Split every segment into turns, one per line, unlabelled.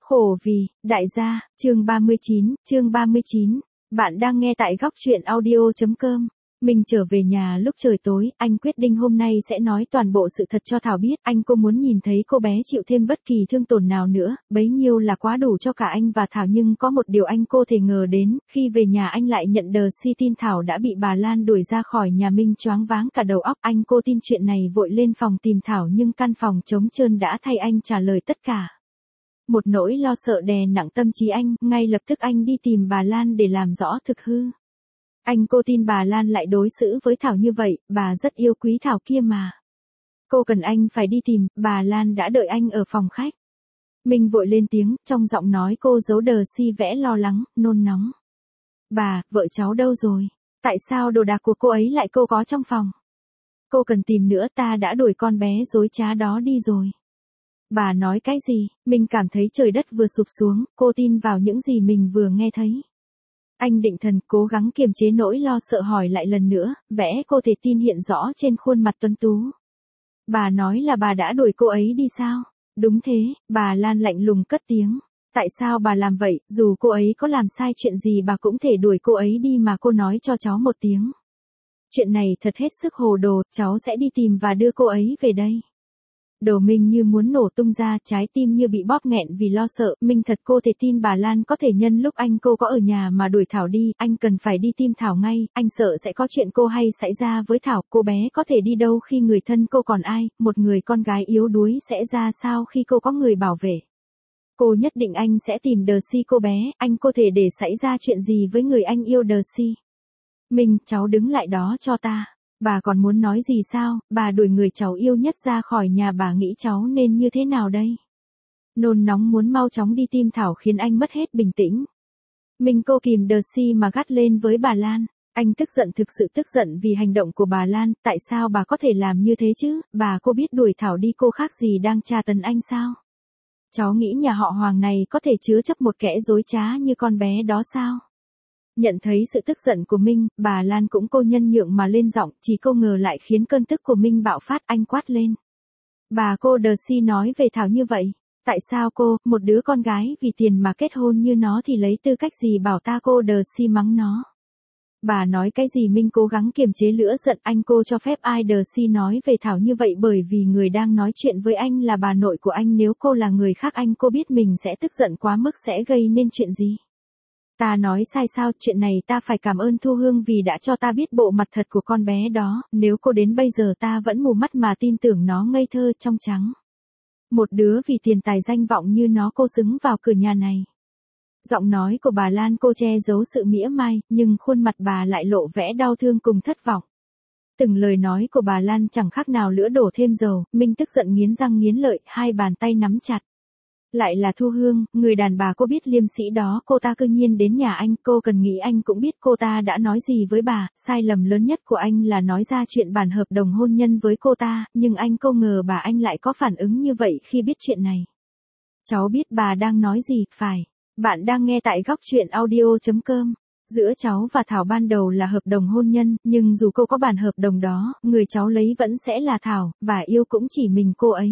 Khổ vì, đại gia, chương 39, bạn đang nghe tại góc truyện audio.com. Mình trở về nhà lúc trời tối, anh quyết định hôm nay sẽ nói toàn bộ sự thật cho Thảo biết, anh cô muốn nhìn thấy cô bé chịu thêm bất kỳ thương tổn nào nữa, bấy nhiêu là quá đủ cho cả anh và Thảo, nhưng có một điều anh cô thể ngờ đến, khi về nhà anh lại nhận được tin Thảo đã bị bà Lan đuổi ra khỏi nhà. Minh choáng váng cả đầu óc, anh cô tin chuyện này vội lên phòng tìm Thảo nhưng căn phòng trống trơn đã thay anh trả lời tất cả. Một nỗi lo sợ đè nặng tâm trí anh, ngay lập tức anh đi tìm bà Lan để làm rõ thực hư. Anh cô tin bà Lan lại đối xử với Thảo như vậy, bà rất yêu quý Thảo kia mà. Cô cần anh phải đi tìm, bà Lan đã đợi anh ở phòng khách. Mình vội lên tiếng, trong giọng nói cô giấu đờ si vẻ lo lắng, nôn nóng. Bà, vợ cháu đâu rồi? Tại sao đồ đạc của cô ấy lại cô có trong phòng? Cô cần tìm nữa, ta đã đuổi con bé dối trá đó đi rồi. Bà nói cái gì? Mình cảm thấy trời đất vừa sụp xuống, cô tin vào những gì mình vừa nghe thấy. Anh định thần cố gắng kiềm chế nỗi lo sợ hỏi lại lần nữa, vẻ cô thể tin hiện rõ trên khuôn mặt tuấn tú. Bà nói là bà đã đuổi cô ấy đi sao? Đúng thế, bà Lan lạnh lùng cất tiếng. Tại sao bà làm vậy, dù cô ấy có làm sai chuyện gì bà cũng thể đuổi cô ấy đi mà, cô nói cho cháu một tiếng. Chuyện này thật hết sức hồ đồ, cháu sẽ đi tìm và đưa cô ấy về đây. Đầu mình như muốn nổ tung ra, trái tim như bị bóp nghẹn vì lo sợ. Mình thật cô thể tin bà Lan có thể nhân lúc anh cô có ở nhà mà đuổi Thảo đi, anh cần phải đi tìm Thảo ngay, anh sợ sẽ có chuyện cô hay xảy ra với Thảo. Cô bé có thể đi đâu khi người thân cô còn ai, một người con gái yếu đuối sẽ ra sao khi cô có người bảo vệ. Cô nhất định anh sẽ tìm Đờ-si cô bé, anh có thể để xảy ra chuyện gì với người anh yêu Đờ-si. Mình, cháu đứng lại đó cho ta. Bà còn muốn nói gì sao, bà đuổi người cháu yêu nhất ra khỏi nhà, bà nghĩ cháu nên như thế nào đây? Nôn nóng muốn mau chóng đi tìm Thảo khiến anh mất hết bình tĩnh. Mình cô kìm Đờ-si mà gắt lên với bà Lan. Anh tức giận, thực sự tức giận vì hành động của bà Lan, tại sao bà có thể làm như thế chứ, bà cô biết đuổi Thảo đi cô khác gì đang tra tấn anh sao? Cháu nghĩ nhà họ Hoàng này có thể chứa chấp một kẻ dối trá như con bé đó sao? Nhận thấy sự tức giận của Minh, bà Lan cũng cô nhân nhượng mà lên giọng, chỉ cô ngờ lại khiến cơn tức của Minh bạo phát, anh quát lên. Bà cô Đờ-si nói về Thảo như vậy, tại sao cô, một đứa con gái vì tiền mà kết hôn như nó thì lấy tư cách gì bảo ta? Cô Đờ-si mắng nó. Bà nói cái gì? Minh cố gắng kiềm chế lửa giận, anh cô cho phép ai Đờ-si nói về Thảo như vậy bởi vì người đang nói chuyện với anh là bà nội của anh, nếu cô là người khác anh cô biết mình sẽ tức giận quá mức sẽ gây nên chuyện gì. Ta nói sai sao? Chuyện này ta phải cảm ơn Thu Hương vì đã cho ta biết bộ mặt thật của con bé đó, nếu cô đến bây giờ ta vẫn mù mắt mà tin tưởng nó ngây thơ trong trắng. Một đứa vì tiền tài danh vọng như nó cô xứng vào cửa nhà này. Giọng nói của bà Lan cô che giấu sự mỉa mai, nhưng khuôn mặt bà lại lộ vẻ đau thương cùng thất vọng. Từng lời nói của bà Lan chẳng khác nào lửa đổ thêm dầu. Minh tức giận nghiến răng nghiến lợi, hai bàn tay nắm chặt. Lại là Thu Hương, người đàn bà cô biết liêm sĩ đó, cô ta cư nhiên đến nhà anh, cô cần nghĩ anh cũng biết cô ta đã nói gì với bà. Sai lầm lớn nhất của anh là nói ra chuyện bản hợp đồng hôn nhân với cô ta, nhưng anh không ngờ bà anh lại có phản ứng như vậy khi biết chuyện này. Cháu biết bà đang nói gì, phải. Bạn đang nghe tại góc truyện audio.com. Giữa cháu và Thảo ban đầu là hợp đồng hôn nhân, nhưng dù cô có bản hợp đồng đó, người cháu lấy vẫn sẽ là Thảo, và yêu cũng chỉ mình cô ấy.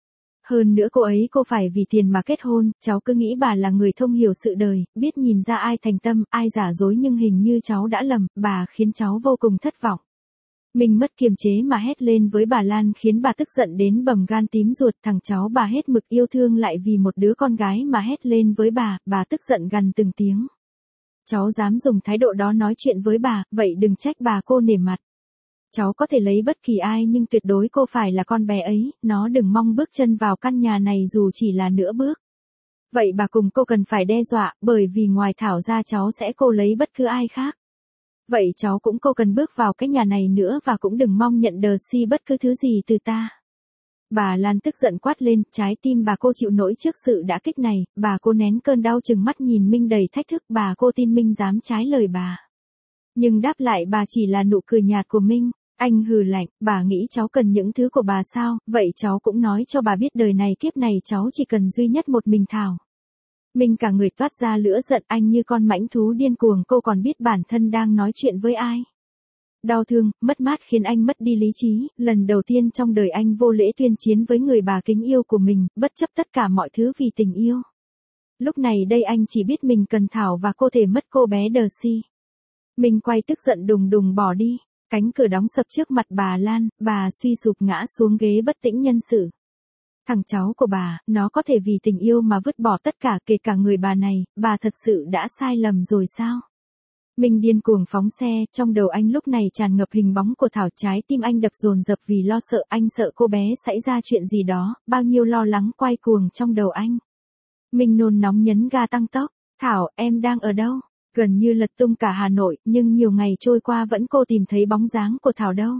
Hơn nữa cô phải vì tiền mà kết hôn, cháu cứ nghĩ bà là người thông hiểu sự đời, biết nhìn ra ai thành tâm, ai giả dối, nhưng hình như cháu đã lầm, bà khiến cháu vô cùng thất vọng. Mình mất kiềm chế mà hét lên với bà Lan khiến bà tức giận đến bầm gan tím ruột, thằng cháu bà hết mực yêu thương lại vì một đứa con gái mà hét lên với bà tức giận gằn từng tiếng. Cháu dám dùng thái độ đó nói chuyện với bà, vậy đừng trách bà cô nể mặt. Cháu có thể lấy bất kỳ ai nhưng tuyệt đối cô phải là con bé ấy, nó đừng mong bước chân vào căn nhà này dù chỉ là nửa bước. Vậy bà cùng cô cần phải đe dọa, bởi vì ngoài Thảo ra cháu sẽ cô lấy bất cứ ai khác. Vậy cháu cũng cô cần bước vào cái nhà này nữa và cũng đừng mong nhận Đờ-si bất cứ thứ gì từ ta. Bà Lan tức giận quát lên, trái tim bà cô chịu nổi trước sự đả kích này, bà cô nén cơn đau trừng mắt nhìn Minh đầy thách thức, bà cô tin Minh dám trái lời bà. Nhưng đáp lại bà chỉ là nụ cười nhạt của Minh. Anh hừ lạnh, bà nghĩ cháu cần những thứ của bà sao, vậy cháu cũng nói cho bà biết đời này kiếp này cháu chỉ cần duy nhất một mình Thảo. Minh cả người toát ra lửa giận, anh như con mãnh thú điên cuồng, cô còn biết bản thân đang nói chuyện với ai. Đau thương, mất mát khiến anh mất đi lý trí, lần đầu tiên trong đời anh vô lễ tuyên chiến với người bà kính yêu của mình, bất chấp tất cả mọi thứ vì tình yêu. Lúc này đây anh chỉ biết mình cần Thảo và cô thể mất cô bé Đờ-si. Minh quay tức giận đùng đùng bỏ đi. Cánh cửa đóng sập trước mặt bà Lan, bà suy sụp ngã xuống ghế bất tỉnh nhân sự. Thằng cháu của bà, nó có thể vì tình yêu mà vứt bỏ tất cả kể cả người bà này, bà thật sự đã sai lầm rồi sao? Minh điên cuồng phóng xe, trong đầu anh lúc này tràn ngập hình bóng của Thảo, trái tim anh đập dồn dập vì lo sợ, anh sợ cô bé xảy ra chuyện gì đó, bao nhiêu lo lắng quay cuồng trong đầu anh. Minh nôn nóng nhấn ga tăng tốc, Thảo, em đang ở đâu? Gần như lật tung cả Hà Nội, nhưng nhiều ngày trôi qua vẫn cô tìm thấy bóng dáng của Thảo đâu.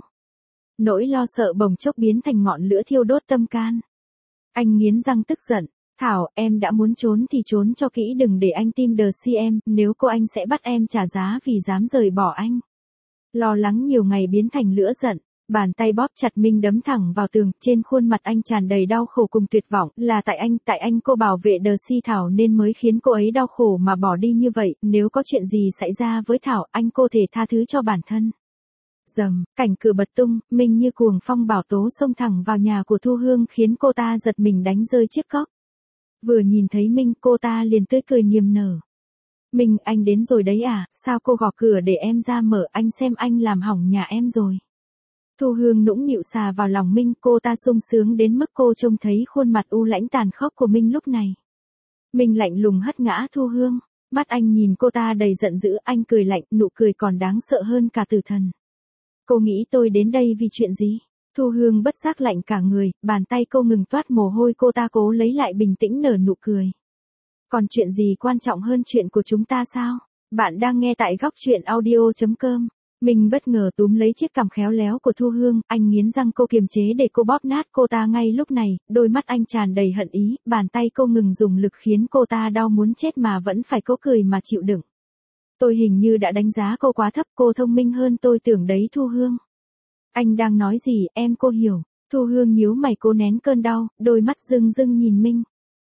Nỗi lo sợ bỗng chốc biến thành ngọn lửa thiêu đốt tâm can. Anh nghiến răng tức giận, Thảo, em đã muốn trốn thì trốn cho kỹ, đừng để anh tìm Đờ-si em, nếu cô anh sẽ bắt em trả giá vì dám rời bỏ anh. Lo lắng nhiều ngày biến thành lửa giận, bàn tay bóp chặt Minh đấm thẳng vào tường, trên khuôn mặt anh tràn đầy đau khổ cùng tuyệt vọng, là tại anh cô bảo vệ Đờ-si Thảo nên mới khiến cô ấy đau khổ mà bỏ đi như vậy, nếu có chuyện gì xảy ra với Thảo, anh cô thể tha thứ cho bản thân. Rầm, cảnh cửa bật tung, Minh như cuồng phong bão tố xông thẳng vào nhà của Thu Hương khiến cô ta giật mình đánh rơi chiếc cốc. Vừa nhìn thấy Minh, cô ta liền tươi cười niềm nở. Minh, anh đến rồi đấy à, sao cô gõ cửa để em ra mở, anh xem anh làm hỏng nhà em rồi. Thu Hương nũng nịu xà vào lòng Minh, cô ta sung sướng đến mức cô trông thấy khuôn mặt u lãnh tàn khốc của Minh lúc này. Minh lạnh lùng hất ngã Thu Hương, mắt anh nhìn cô ta đầy giận dữ, anh cười lạnh, nụ cười còn đáng sợ hơn cả tử thần. Cô nghĩ tôi đến đây vì chuyện gì? Thu Hương bất giác lạnh cả người, bàn tay cô ngừng toát mồ hôi, cô ta cố lấy lại bình tĩnh nở nụ cười. Còn chuyện gì quan trọng hơn chuyện của chúng ta sao? Bạn đang nghe tại góc truyện audio.com. Mình bất ngờ túm lấy chiếc cằm khéo léo của Thu Hương, anh nghiến răng cô kiềm chế để cô bóp nát cô ta ngay lúc này, đôi mắt anh tràn đầy hận ý, bàn tay cô ngừng dùng lực khiến cô ta đau muốn chết mà vẫn phải cố cười mà chịu đựng. Tôi hình như đã đánh giá cô quá thấp, cô thông minh hơn tôi tưởng đấy Thu Hương. Anh đang nói gì, em cô hiểu. Thu Hương nhíu mày cố nén cơn đau, đôi mắt rưng rưng nhìn Minh.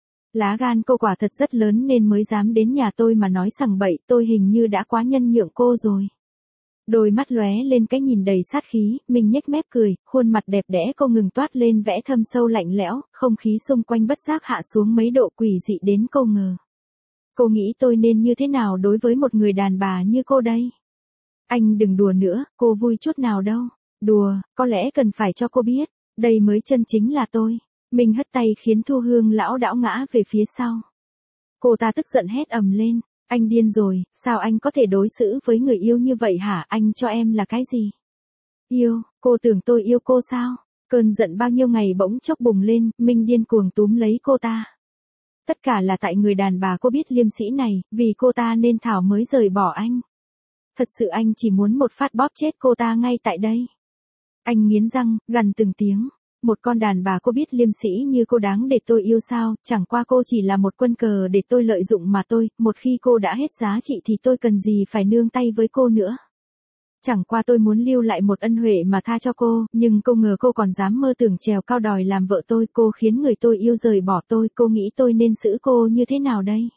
Lá gan cô quả thật rất lớn nên mới dám đến nhà tôi mà nói sằng bậy, tôi hình như đã quá nhân nhượng cô rồi. Đôi mắt lóe lên cái nhìn đầy sát khí, Minh nhếch mép cười, khuôn mặt đẹp đẽ cô ngừng toát lên vẻ thâm sâu lạnh lẽo, không khí xung quanh bất giác hạ xuống mấy độ quỷ dị đến cô ngờ. Cô nghĩ tôi nên như thế nào đối với một người đàn bà như cô đây? Anh đừng đùa nữa, cô vui chút nào đâu. Đùa, có lẽ cần phải cho cô biết, đây mới chân chính là tôi. Minh hất tay khiến Thu Hương lão đảo ngã về phía sau. Cô ta tức giận hét ầm lên, anh điên rồi, sao anh có thể đối xử với người yêu như vậy hả, anh cho em là cái gì? Yêu, cô tưởng tôi yêu cô sao? Cơn giận bao nhiêu ngày bỗng chốc bùng lên, Minh điên cuồng túm lấy cô ta. Tất cả là tại người đàn bà cô biết liêm sĩ này, vì cô ta nên Thảo mới rời bỏ anh. Thật sự anh chỉ muốn một phát bóp chết cô ta ngay tại đây. Anh nghiến răng, gằn từng tiếng. Một con đàn bà cô biết liêm sĩ như cô đáng để tôi yêu sao, chẳng qua cô chỉ là một quân cờ để tôi lợi dụng mà tôi, một khi cô đã hết giá trị thì tôi cần gì phải nương tay với cô nữa. Chẳng qua tôi muốn lưu lại một ân huệ mà tha cho cô, nhưng cô ngờ cô còn dám mơ tưởng trèo cao đòi làm vợ tôi, cô khiến người tôi yêu rời bỏ tôi, cô nghĩ tôi nên xử cô như thế nào đây?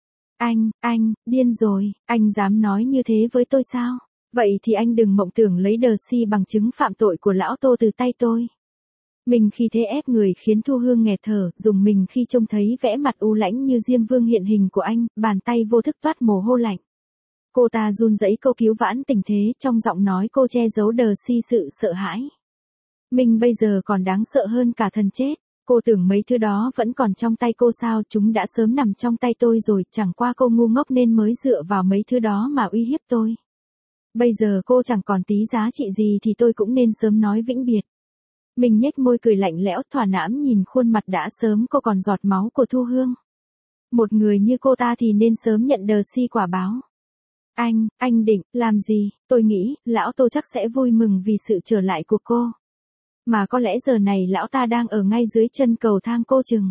Anh, điên rồi, anh dám nói như thế với tôi sao? Vậy thì anh đừng mộng tưởng lấy Đờ-si bằng chứng phạm tội của lão Tô từ tay tôi. Mình khi thế ép người khiến Thu Hương nghẹt thở, dùng mình khi trông thấy vẻ mặt u lãnh như Diêm Vương hiện hình của anh, bàn tay vô thức toát mồ hôi lạnh. Cô ta run rẩy câu cứu vãn tình thế, trong giọng nói cô che giấu Đờ-si sự sợ hãi. Mình bây giờ còn đáng sợ hơn cả thần chết. Cô tưởng mấy thứ đó vẫn còn trong tay cô sao, chúng đã sớm nằm trong tay tôi rồi, chẳng qua cô ngu ngốc nên mới dựa vào mấy thứ đó mà uy hiếp tôi. Bây giờ cô chẳng còn tí giá trị gì thì tôi cũng nên sớm nói vĩnh biệt. Mình nhếch môi cười lạnh lẽo thỏa mãn nhìn khuôn mặt đã sớm cô còn giọt máu của Thu Hương. Một người như cô ta thì nên sớm nhận Đờ-si quả báo. Anh định làm gì? Tôi nghĩ, lão Tô chắc sẽ vui mừng vì sự trở lại của cô. Mà có lẽ giờ này lão ta đang ở ngay dưới chân cầu thang cô chừng.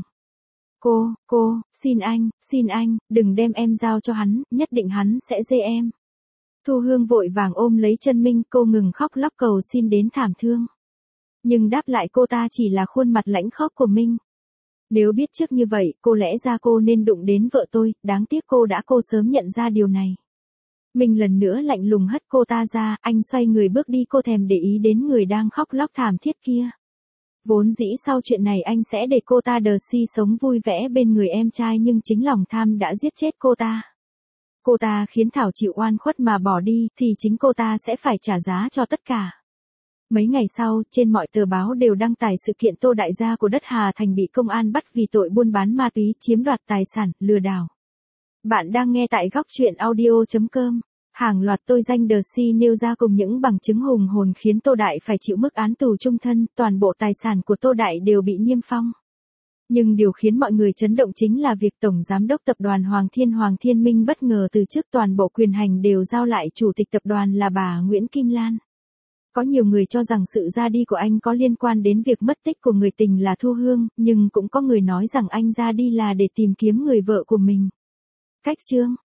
Cô, xin anh, đừng đem em giao cho hắn, nhất định hắn sẽ dê em. Thu Hương vội vàng ôm lấy chân Minh, cô ngừng khóc lóc cầu xin đến thảm thương. Nhưng đáp lại cô ta chỉ là khuôn mặt lãnh khóc của Minh. Nếu biết trước như vậy, cô lẽ ra cô nên đụng đến vợ tôi, đáng tiếc cô sớm nhận ra điều này. Minh lần nữa lạnh lùng hất cô ta ra, anh xoay người bước đi, cô thèm để ý đến người đang khóc lóc thảm thiết kia. Vốn dĩ sau chuyện này anh sẽ để cô ta Đờ sống vui vẻ bên người em trai nhưng chính lòng tham đã giết chết cô ta. Cô ta khiến Thảo chịu oan khuất mà bỏ đi thì chính cô ta sẽ phải trả giá cho tất cả. Mấy ngày sau, trên mọi tờ báo đều đăng tải sự kiện Tô Đại Gia của đất Hà Thành bị công an bắt vì tội buôn bán ma túy, chiếm đoạt tài sản, lừa đảo. Bạn đang nghe tại góc truyện audio.com. Hàng loạt tội danh Đờ nêu ra cùng những bằng chứng hùng hồn khiến Tô Đại phải chịu mức án tù chung thân, toàn bộ tài sản của Tô Đại đều bị niêm phong. Nhưng điều khiến mọi người chấn động chính là việc Tổng Giám đốc Tập đoàn Hoàng Thiên Minh bất ngờ từ chức, toàn bộ quyền hành đều giao lại Chủ tịch tập đoàn là bà Nguyễn Kim Lan. Có nhiều người cho rằng sự ra đi của anh có liên quan đến việc mất tích của người tình là Thu Hương, nhưng cũng có người nói rằng anh ra đi là để tìm kiếm người vợ của mình. Cách chương